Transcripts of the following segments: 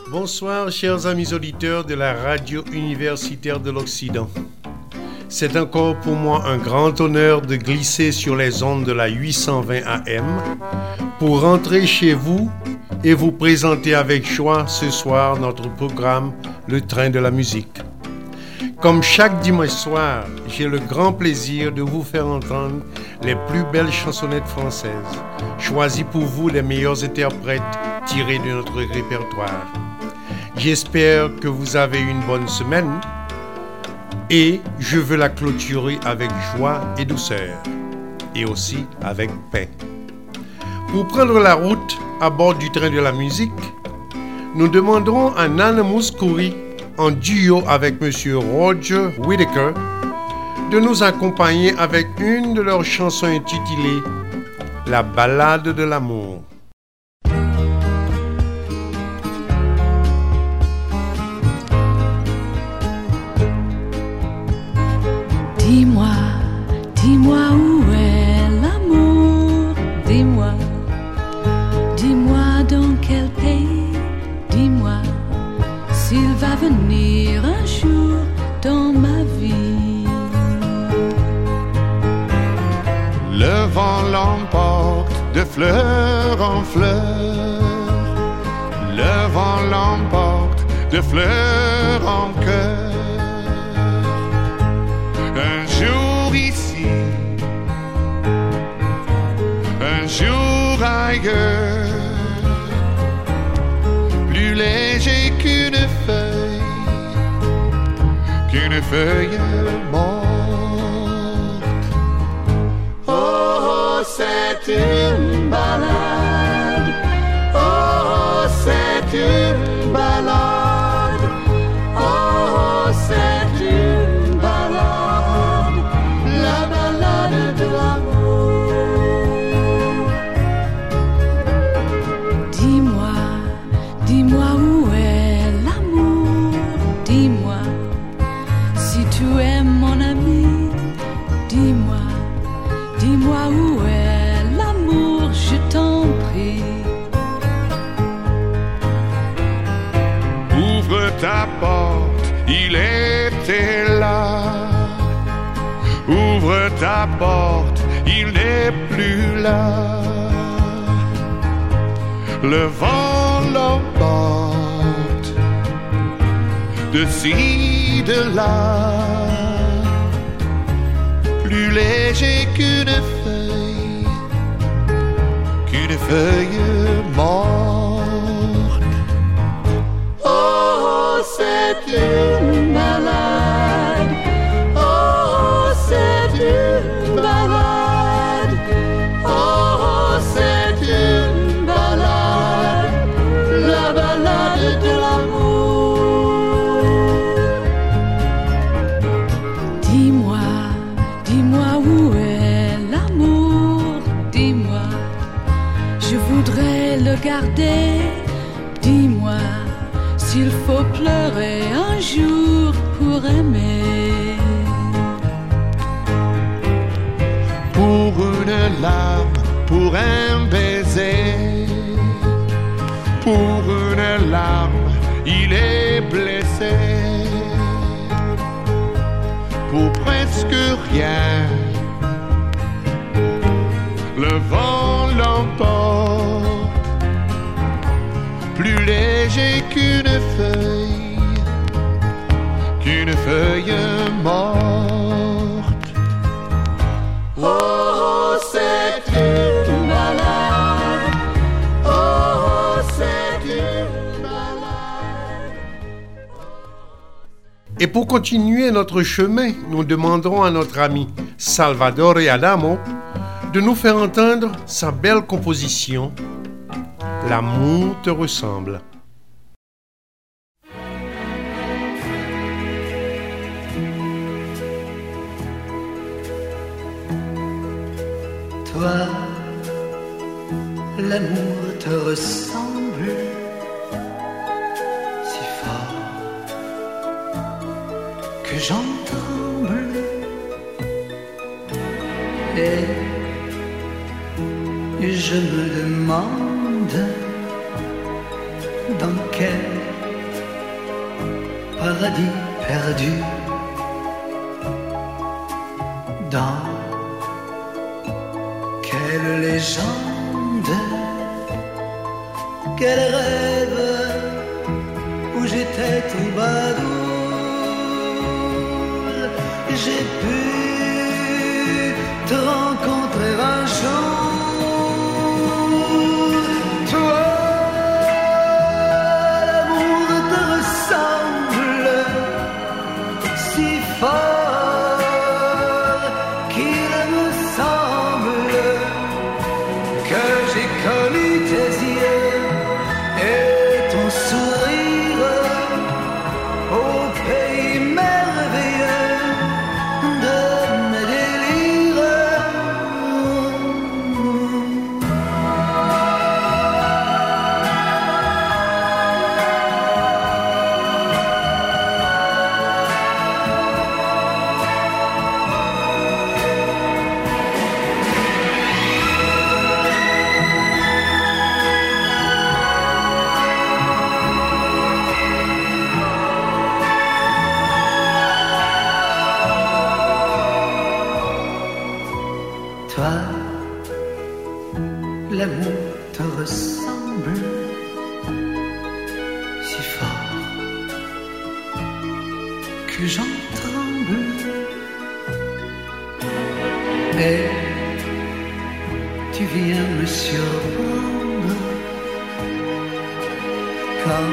Bonsoir, chers amis auditeurs de la radio universitaire de l'Occident. C'est encore pour moi un grand honneur de glisser sur les ondes de la 820 AM pour rentrer chez vous et vous présenter avec joie ce soir notre programme Le Train de la musique. Comme chaque dimanche soir, j'ai le grand plaisir de vous faire entendre les plus belles chansonnettes françaises, choisies pour vous les meilleurs interprètes tirés de notre répertoire. J'espère que vous avez une bonne semaine et je veux la clôturer avec joie et douceur et aussi avec paix. Pour prendre la route à bord du train de la musique, nous demanderons à Nana Mouskouri, en duo avec M. Roger Whittaker, de nous accompagner avec une de leurs chansons intitulée « La ballade de l'amour ». Dis-moi, dis-moi où est l'amour, dis-moi, dis-moi dans quel pays, dis-moi s'il va venir un jour dans ma vie. Le vent l'emporte de fleur en fleur, le vent l'emporte de fleur en cœur. Un jour ici, un jour ailleurs, plus léger qu'une feuille morte. Oh, c'est une balade, oh, c'est une balade, oh, c'est une balade, la balade de l'amour. Dis-moi, dis-moi où est l'amour, dis-moi si tu es mon ami, dis-moi, dis-moi où est l'amour, je t'en prie. Ouvre ta porte, il était là. Ouvre ta porte, il n'est plus là. Le vent l'emporte de ci, de là, plus léger qu'une feuille morte. Oh, c'est une balade, oh, c'est une balade, oh, c'est une balade, la balade de l'amour. Dis-moi, dis-moi où est l'amour, dis-moi, je voudrais le garder, dis-moi s'il faut pleurer un jour pour aimer. Pour une larme, pour un baiser, pour une larme, il est blessé. Pour presque rien, le vent l'emporte, plus léger qu'une feuille morte. Oh, c'est une balade, oh, c'est une balade. Et pour continuer notre chemin, nous demanderons à notre ami Salvador Adamo de nous faire entendre sa belle composition « L'amour te ressemble ». Toi, l'amour te ressemble si fort que j'en tremble. Et je me demande dans quel paradis perdu dans quelle légende, quel rêve où j'étais troubadour. J'ai pu te rencontrer un jour. Toi, l'amour te ressemble si fort qu'il me semble que j'ai connu tes yeux et ton sourire au pays merveilleux de mes délires. Toi, l'amour te ressemble si fort que j'en tremble. Et tu viens me surprendre quand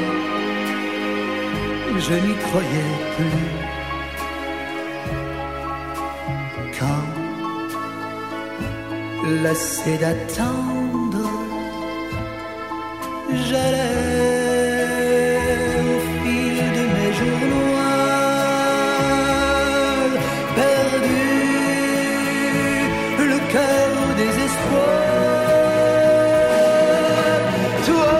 je n'y croyais plus. Quand lassé d'attendre, j'allais au fil de mes jours noirs, perdu, le cœur au désespoir. Toi,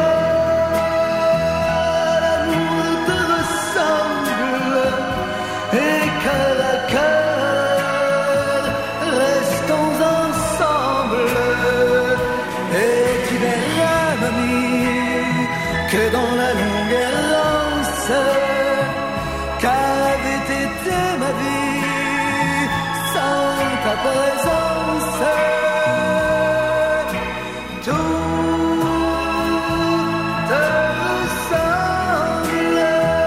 l'amour te ressemble, et cœur à cœur, restons ensemble. Et tu verras, mamie, que dans la longue errance qu'avait été ma vie sans ta présence, tout te ressemble.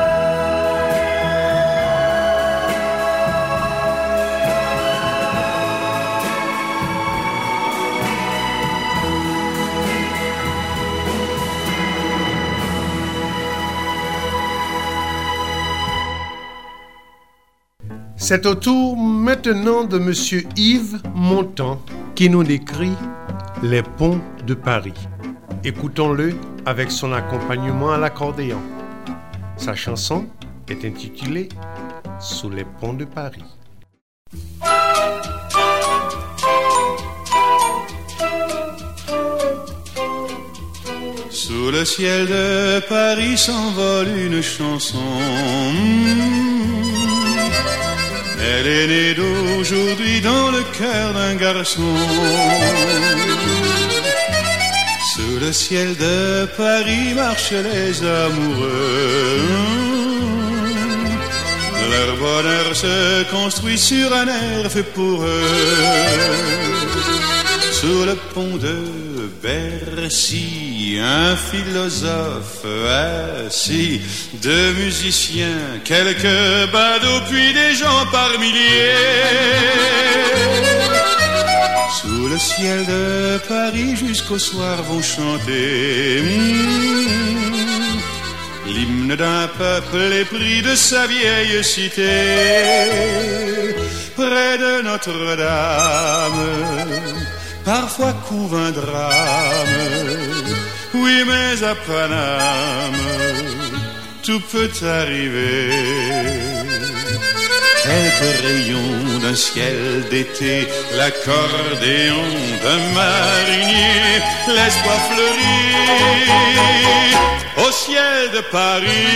C'est au tour maintenant de Monsieur Yves Montand qui nous décrit les ponts de Paris. Écoutons-le avec son accompagnement à l'accordéon. Sa chanson est intitulée « Sous les ponts de Paris ». Sous le ciel de Paris s'envole une chanson. Elle est née d'aujourd'hui dans le cœur d'un garçon. Sous le ciel de Paris marchent les amoureux. Leur bonheur se construit sur un air fait pour eux. Sous le pont de Bercy, un philosophe assis, deux musiciens, quelques badauds, puis des gens par milliers. Sous le ciel de Paris, jusqu'au soir vont chanter l'hymne d'un peuple épris de sa vieille cité. Près de Notre-Dame, parfois couve un drame, oui, mais à Paname, tout peut arriver. Quelques rayons d'un ciel d'été, l'accordéon d'un marinier, l'espoir fleurit au ciel de Paris.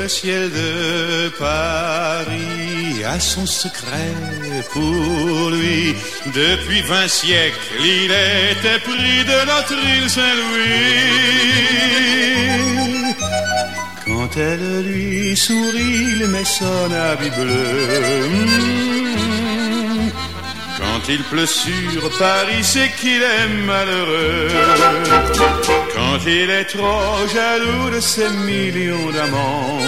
le ciel de Paris a son secret pour lui. Depuis 20 siècles, il était pris de notre île Saint-Louis. Quand elle lui sourit, il met son habit bleu. Quand il pleut sur Paris, c'est qu'il est malheureux. Quand il est trop jaloux de ses millions d'amants,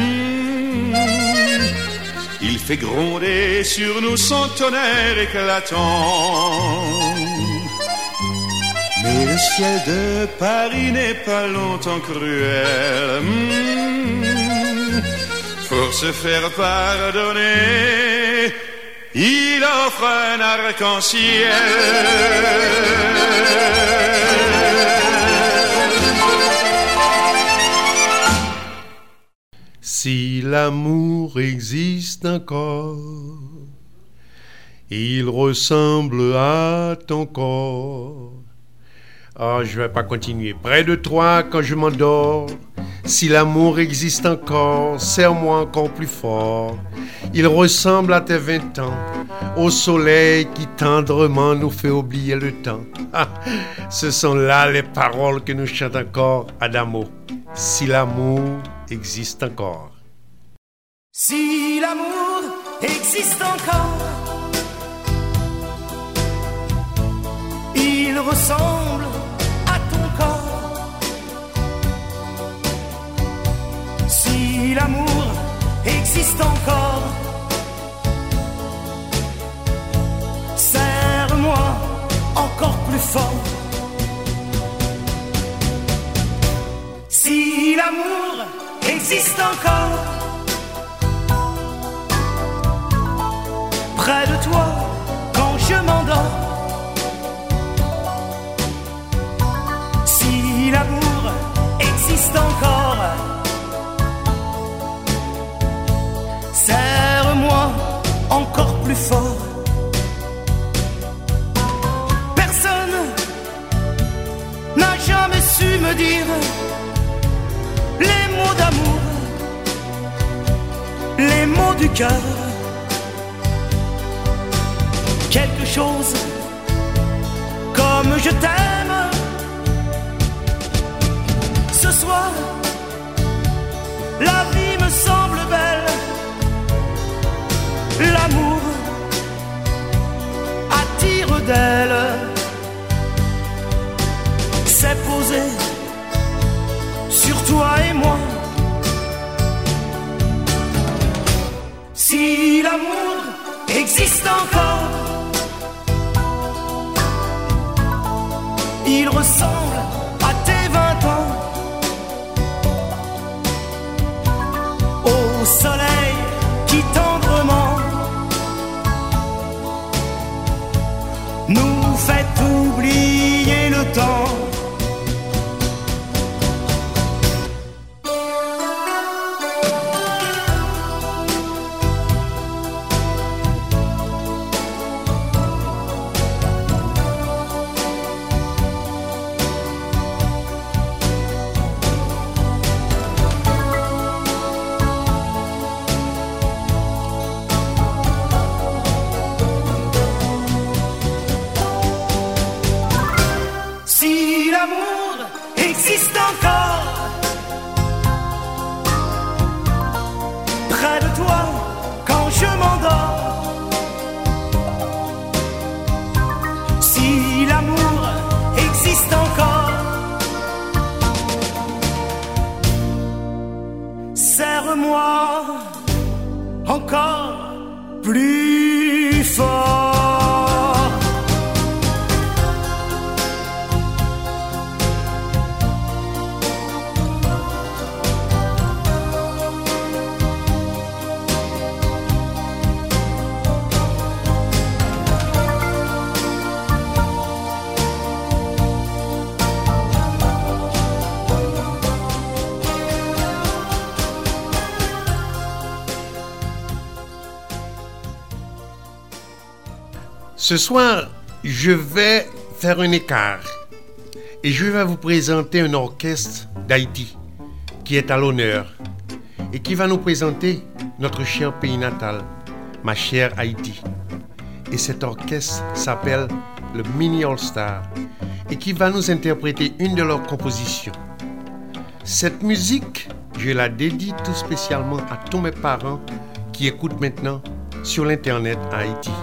il fait gronder sur nous son tonnerre éclatant. Mais le ciel de Paris n'est pas longtemps cruel. Pour se faire pardonner, il offre un arc-en-ciel. Si l'amour existe encore, il ressemble à ton corps. Ah, je vais pas continuer. Près de toi quand je m'endors, si l'amour existe encore, serre-moi encore plus fort. Il ressemble à tes 20 ans, au soleil qui tendrement nous fait oublier le temps. Ah, ce sont là les paroles que nous chantons encore, Adamo. Si l'amour existe encore. Si l'amour existe encore, il ressemble à ton corps. Si l'amour existe encore, serre-moi encore plus fort. Si l'amour existe encore, près de toi quand je m'endors. Si l'amour existe encore, serre-moi encore plus fort. Personne n'a jamais su me dire les mots d'amour, les mots du cœur. Quelque chose comme je t'aime. Ce soir, la vie me semble belle. L'amour attire d'elle. C'est posé sur toi et moi. Si l'amour existe encore, il ressemble à tes 20 ans, au soleil qui tendrement nous fait oublier le temps. Serre-moi encore plus fort. Ce soir, je vais faire un écart et je vais vous présenter un orchestre d'Haïti qui est à l'honneur. et qui va nous présenter notre cher pays natal, ma chère Haïti. Et cet orchestre s'appelle le Mini All Star et qui va nous interpréter une de leurs compositions. Cette musique, je la dédie tout spécialement à tous mes parents qui écoutent maintenant sur l'internet à Haïti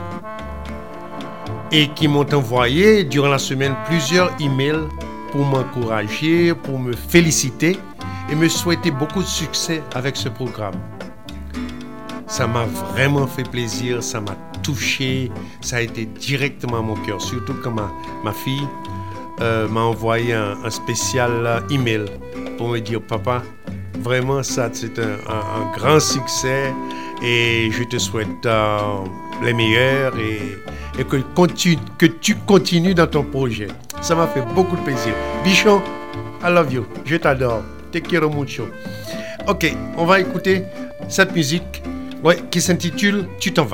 et qui m'ont envoyé durant la semaine plusieurs emails pour m'encourager, pour me féliciter et me souhaiter beaucoup de succès avec ce programme. Ça m'a vraiment fait plaisir, ça m'a touché, ça a été directement à mon cœur, surtout quand ma fille m'a envoyé un spécial email pour me dire « Papa, vraiment ça c'est un grand succès et je te souhaite les meilleurs et que tu continues dans ton projet. » Ça m'a fait beaucoup de plaisir. Bichon, I love you, je t'adore, te quiero mucho. Ok, on va écouter cette musique qui s'intitule « Tu t'en vas ».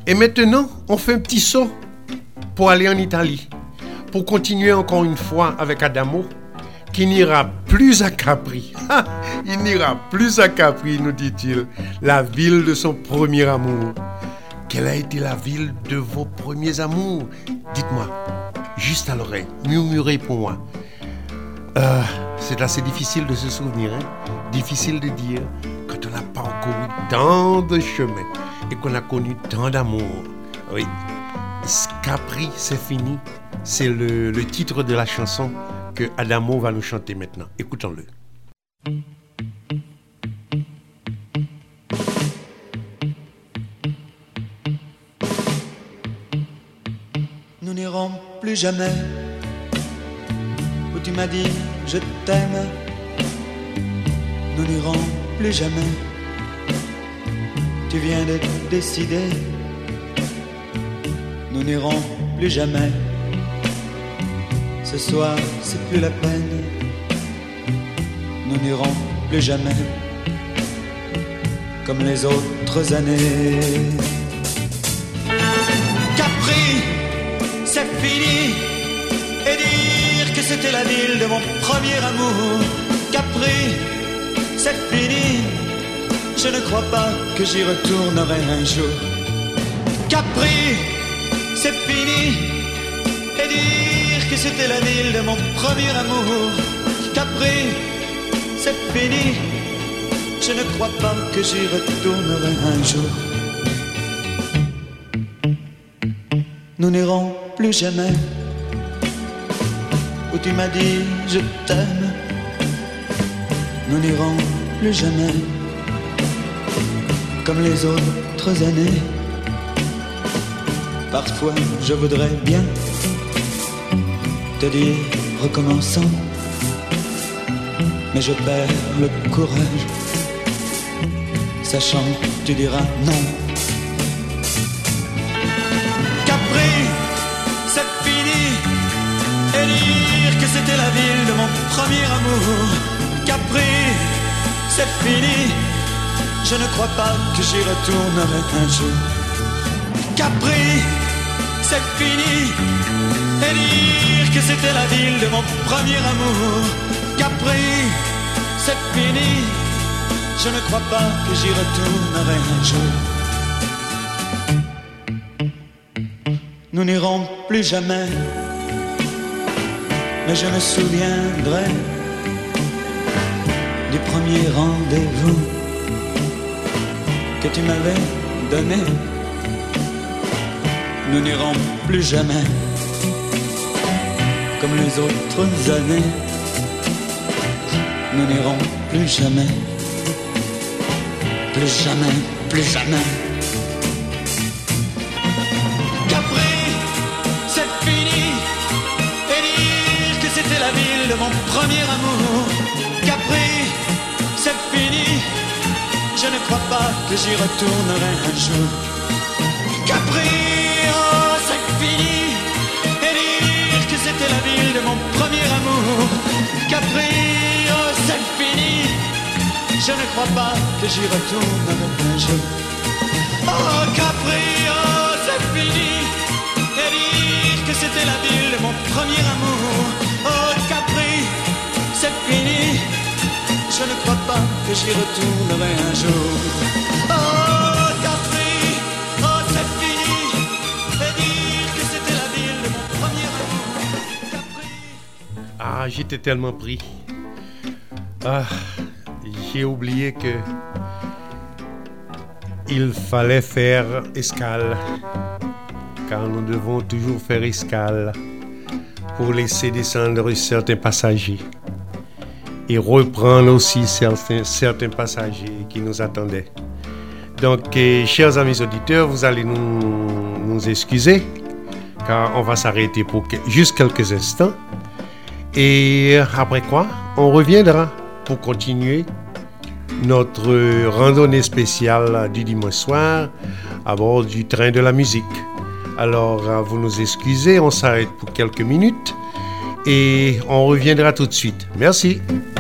Et maintenant, on fait un petit saut pour aller en Italie, pour continuer encore une fois avec Adamo, qui n'ira plus à Capri. Il n'ira plus à Capri, nous dit-il, la ville de son premier amour. Quelle a été la ville de vos premiers amours? Dites-moi, juste à l'oreille, murmurez pour moi. C'est assez difficile de se souvenir, hein? Difficile de dire quand on n'a pas parcouru tant de chemins et qu'on a connu tant d'amour. Oui, Capri, c'est fini. C'est le titre de la chanson que Adamo va nous chanter maintenant. Écoutons-le. Nous n'irons plus jamais où tu m'as dit je t'aime. Nous n'irons plus jamais. Tu viens de décider. Nous n'irons plus jamais. Ce soir, c'est plus la peine. Nous n'irons plus jamais comme les autres années. Capri, c'est fini. Et dire que c'était la ville de mon premier amour. Capri, c'est fini. Je ne crois pas que j'y retournerai un jour. Capri, c'est fini. Et dire que c'était la ville de mon premier amour. Capri, c'est fini. Je ne crois pas que j'y retournerai un jour. Nous n'irons plus jamais où tu m'as dit je t'aime. Nous n'irons plus jamais comme les autres années. Parfois je voudrais bien te dire recommençons, mais je perds le courage, sachant que tu diras non. Capri, c'est fini. Et dire que c'était la ville de mon premier amour. Capri, c'est fini. Je ne crois pas que j'y retournerai un jour. Capri, c'est fini. Et dire que c'était la ville de mon premier amour. Capri, c'est fini. Je ne crois pas que j'y retournerai un jour. Nous n'irons plus jamais, mais je me souviendrai du premier rendez-vous que tu m'avais donné. Nous n'irons plus jamais comme les autres années. Nous n'irons plus jamais, plus jamais, plus jamais. Capri, c'est fini. Et dire que c'était la ville de mon premier amour. Capri, c'est fini. Je ne crois pas que j'y retournerai un jour. Capri, oh, c'est fini. Et dire que c'était la ville de mon premier amour. Capri, oh, c'est fini. Je ne crois pas que j'y retournerai un jour. Oh, Capri, oh, c'est fini. Et dire que c'était la ville de mon premier amour. Oh, Capri, c'est fini. Je ne crois pas que j'y retournerai un jour. Oh, Capri, oh, c'est fini. Et dire que c'était la ville de mon premier amour. Capri. Ah, j'étais tellement pris. Ah, j'ai oublié que il fallait faire escale, car nous devons toujours faire escale pour laisser descendre certains passagers et reprendre aussi certains passagers qui nous attendaient. Donc, chers amis auditeurs, vous allez nous excuser, car on va s'arrêter pour juste quelques instants. Et après quoi, on reviendra pour continuer notre randonnée spéciale du dimanche soir à bord du train de la musique. Alors, vous nous excusez, on s'arrête pour quelques minutes et on reviendra tout de suite. Merci.